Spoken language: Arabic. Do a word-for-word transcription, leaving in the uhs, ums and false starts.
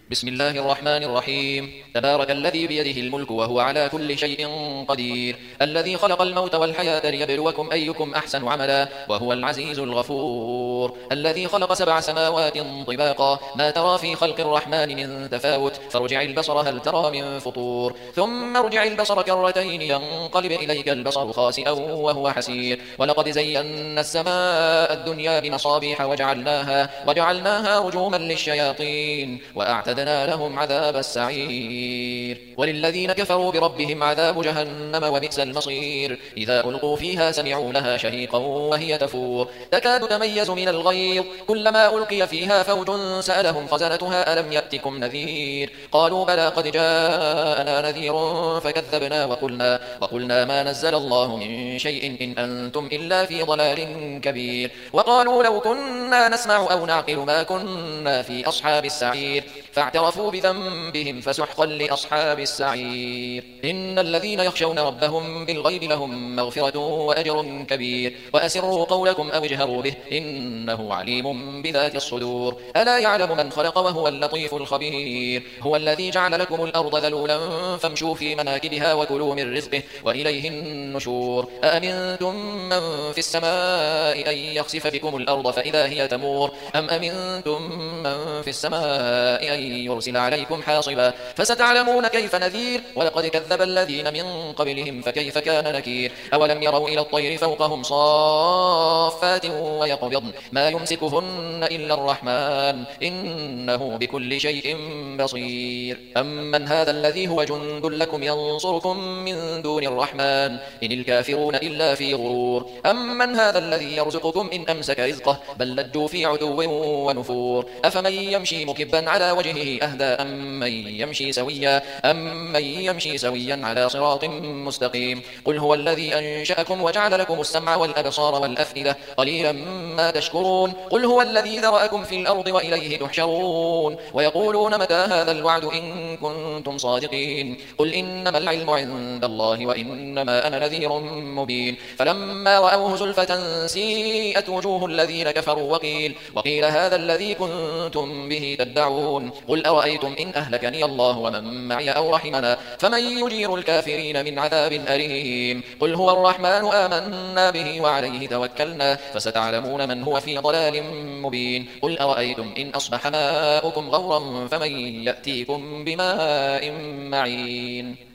بسم الله الرحمن الرحيم. تبارك الذي بيده الملك وهو على كل شيء قدير، الذي خلق الموت والحياة ليبلوكم أيكم أحسن عملا، وهو العزيز الغفور، الذي خلق سبع سماوات طباقا، ما ترى في خلق الرحمن من تفاوت، فارجع البصر هل ترى من فطور، ثم ارجع البصر كرتين ينقلب إليك البصر خاسئا وهو حسير، ولقد زينا السماء الدنيا بمصابيح وجعلناها, وجعلناها رجوما للشياطين وأعتدنا لهم عذاب السعير، وللذين كفروا بربهم عذاب جهنم وبئس المصير، إذا ألقوا فيها سمعوا لها شهيقا وهي تفور تكاد تميز من الغيظ، كلما ألقي فيها فوج سألهم خزنتها ألم يأتكم نذير، قالوا بلى قد جاءنا نذير فكذبنا وقلنا, وقلنا ما نزل الله من شيء إن أنتم إلا في ضلال كبير، وقالوا لو كنا نسمع أو نعقل ما كنا في أصحاب السعير، فاعترفوا بذنبهم فسحقا لأصحاب السعير. إن الذين يخشون ربهم بالغيب لهم مغفرة وأجر كبير، وأسروا قولكم أو اجهروا به إنه عليم بذات الصدور، ألا يعلم من خلق وهو اللطيف الخبير، هو الذي جعل لكم الأرض ذلولا فامشوا في مناكبها وكلوا من رزقه وإليه النشور، أأمنتم من في السماء أن يخسف بكم الأرض فإذا هي تمور، أم أمنتم من في السماء أن يرسل عليكم حاصبا، فستعلمون كيف نذير، ولقد كذب الذين من قبلهم فكيف كان نكير، أولم يروا إلى الطير فوقهم صافات ويقبضن ما يمسكهن إلا الرحمن إنه بكل شيء بصير، أمن هذا الذي هو جند لكم ينصركم من دون الرحمن إن الكافرون إلا في غرور، أمن هذا الذي يرزقكم إن أمسك رزقه بل لجوا في عتو ونفور، أفمن يمشي مكبا على وجهه أهدى أم من يمشي سويا أم من يمشي سويا على صراط مستقيم، قل هو الذي أنشأكم وجعل لكم السمع والأبصار والأفئدة قليلا ما تشكرون، قل هو الذي ذرأكم في الأرض وإليه تحشرون، ويقولون متى هذا الوعد إن كنتم صادقين، قل إنما العلم عند الله وإنما أنا نذير مبين، فلما رأوه زلفة سيئت وجوه الذين كفروا وقيل, وقيل هذا الذي كنتم به تدعون، قل أرأيتم إن أهلكني الله ومن معي أو رحمنا فمن يجير الكافرين من عذاب أليم، قل هو الرحمن آمنا به وعليه توكلنا فستعلمون من هو في ضلال مبين، قل أرأيتم إن أصبح ماؤكم غورا فمن يأتيكم بماء معين.